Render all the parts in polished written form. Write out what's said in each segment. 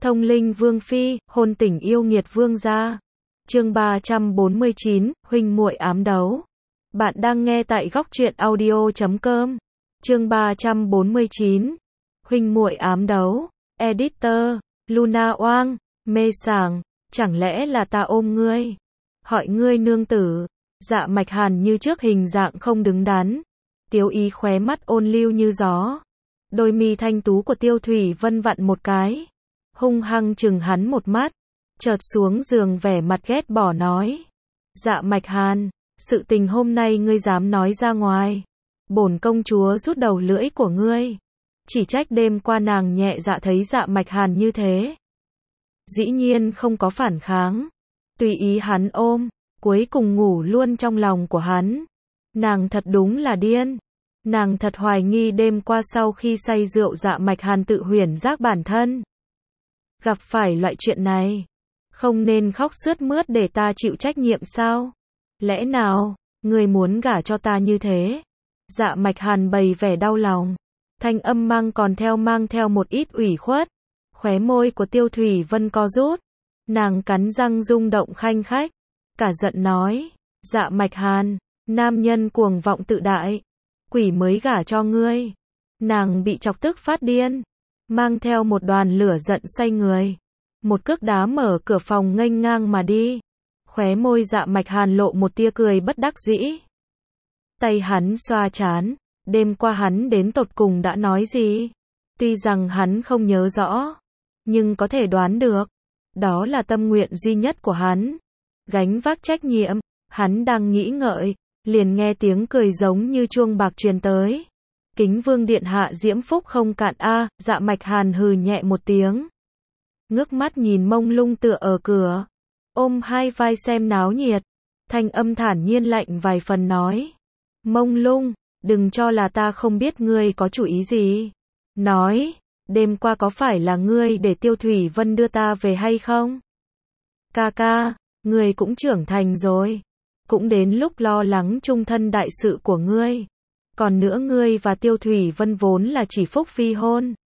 Thông linh vương phi, hôn tình yêu nghiệt vương gia. Chương 349, huynh muội ám đấu. Bạn đang nghe tại góc truyện audio.com. Chương 349, huynh muội ám đấu. Editor, Luna Oang, mê sảng, chẳng lẽ là ta ôm ngươi? Hỏi ngươi nương tử. Dạ Mạch Hàn như trước hình dạng không đứng đắn. Tiếu ý khóe mắt ôn lưu như gió. Đôi mi thanh tú của Tiêu Thủy Vân vặn một cái. Hung hăng chừng hắn một mắt. Chợt xuống giường vẻ mặt ghét bỏ nói. Dạ Mạch Hàn, sự tình hôm nay ngươi dám nói ra ngoài. Bổn công chúa rút đầu lưỡi của ngươi. Chỉ trách đêm qua nàng nhẹ dạ thấy Dạ Mạch Hàn như thế. Dĩ nhiên không có phản kháng. Tùy ý hắn ôm, cuối cùng ngủ luôn trong lòng của hắn. Nàng thật đúng là điên. Nàng thật hoài nghi đêm qua sau khi say rượu Dạ Mạch Hàn tự huyễn giác bản thân. Gặp phải loại chuyện này, không nên khóc sướt mướt để ta chịu trách nhiệm sao? Lẽ nào, ngươi muốn gả cho ta như thế? Dạ Mạch Hàn bày vẻ đau lòng. Thanh âm mang theo một ít ủy khuất. Khóe môi của Tiêu Thủy Vân co rút. Nàng cắn răng rung động khanh khách. Cả giận nói. Dạ Mạch Hàn, nam nhân cuồng vọng tự đại. Quỷ mới gả cho ngươi. Nàng bị chọc tức phát điên. Mang theo một đoàn lửa giận xoay người. Một cước đá mở cửa phòng nghênh ngang mà đi. Khóe môi Dạ Mạch Hàn lộ một tia cười bất đắc dĩ. Tay hắn xoa trán. Đêm qua hắn đến tột cùng đã nói gì? Tuy rằng hắn không nhớ rõ, nhưng có thể đoán được. Đó là tâm nguyện duy nhất của hắn. Gánh vác trách nhiệm. Hắn đang nghĩ ngợi, liền nghe tiếng cười giống như chuông bạc truyền tới. Kính vương điện hạ diễm phúc không cạn a. Dạ Mạch Hàn hừ nhẹ một tiếng. Ngước mắt nhìn mông lung tựa ở cửa. Ôm hai vai xem náo nhiệt. Thanh âm thản nhiên lạnh vài phần nói. Mông lung, đừng cho là ta không biết ngươi có chủ ý gì. Nói, đêm qua có phải là ngươi để Tiêu Thủy Vân đưa ta về hay không? Ca ca, ngươi cũng trưởng thành rồi. Cũng đến lúc lo lắng chung thân đại sự của ngươi. Còn nữa ngươi và Tiêu Thủy Vân vốn là chỉ phúc phi hôn.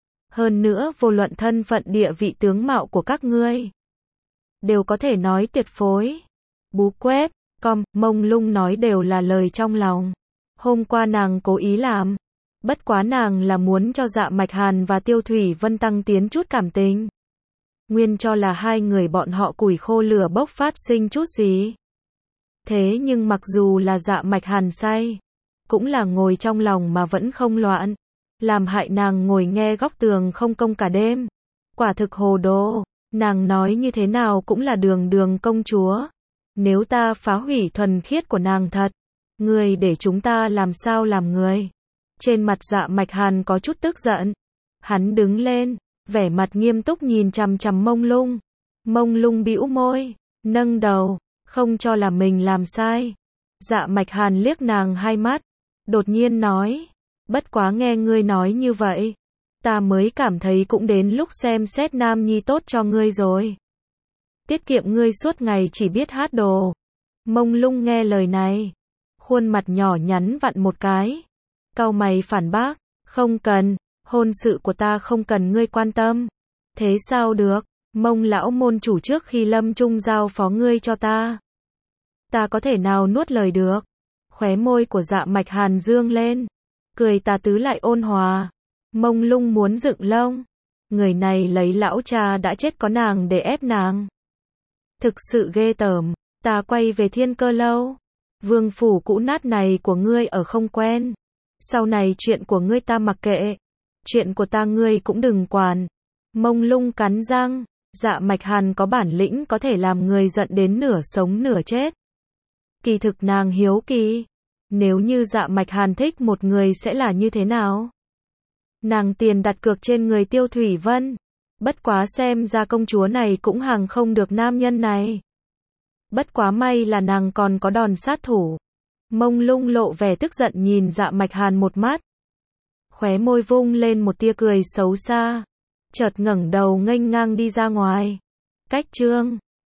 Hơn nữa vô luận thân phận địa vị tướng mạo của các ngươi. Đều có thể nói tuyệt phối. Bú quét, mông lung nói đều là lời trong lòng. Hôm qua nàng cố ý làm. Bất quá nàng là muốn cho Dạ Mạch Hàn và Tiêu Thủy Vân tăng tiến chút cảm tình. Nguyên cho là hai người bọn họ củi khô lửa bốc phát sinh chút gì. Thế nhưng mặc dù là Dạ Mạch Hàn say, cũng là ngồi trong lòng mà vẫn không loạn. Làm hại nàng ngồi nghe góc tường không công cả đêm. Quả thực hồ đồ. Nàng nói như thế nào cũng là đường đường công chúa. Nếu ta phá hủy thuần khiết của nàng thật, ngươi để chúng ta làm sao làm người? Trên mặt Dạ Mạch Hàn có chút tức giận. Hắn đứng lên, vẻ mặt nghiêm túc nhìn chằm chằm mông lung. Mông lung bĩu môi, nâng đầu, không cho là mình làm sai. Dạ Mạch Hàn liếc nàng hai mắt, đột nhiên nói. Bất quá nghe ngươi nói như vậy, ta mới cảm thấy cũng đến lúc xem xét nam nhi tốt cho ngươi rồi. Tiết kiệm ngươi suốt ngày chỉ biết hát đồ. Mông lung nghe lời này, khuôn mặt nhỏ nhắn vặn một cái. Cau mày phản bác, không cần, hôn sự của ta không cần ngươi quan tâm. Thế sao được, Mông lão môn chủ trước khi lâm chung giao phó ngươi cho ta. Ta có thể nào nuốt lời được. Khóe môi của Dạ Mạch Hàn dương lên. Cười tà tứ lại ôn hòa. Mông lung muốn dựng lông. Người này lấy lão cha đã chết có nàng để ép nàng. Thực sự ghê tởm. Ta quay về Thiên Cơ lâu. Vương phủ cũ nát này của ngươi ở không quen. Sau này chuyện của ngươi ta mặc kệ. Chuyện của ta ngươi cũng đừng quản. Mông lung cắn răng. Dạ Mạch Hàn có bản lĩnh có thể làm người giận đến nửa sống nửa chết. Kỳ thực nàng hiếu kỳ. Nếu như Dạ Mạch Hàn thích một người sẽ là như thế nào? Nàng tiền đặt cược trên người Tiêu Thủy Vân. Bất quá xem ra công chúa này cũng hàng không được nam nhân này. Bất quá may là nàng còn có đòn sát thủ. Mông lung lộ vẻ tức giận nhìn Dạ Mạch Hàn một mắt. Khóe môi vung lên một tia cười xấu xa. Chợt ngẩng đầu nghênh ngang đi ra ngoài. Cách chương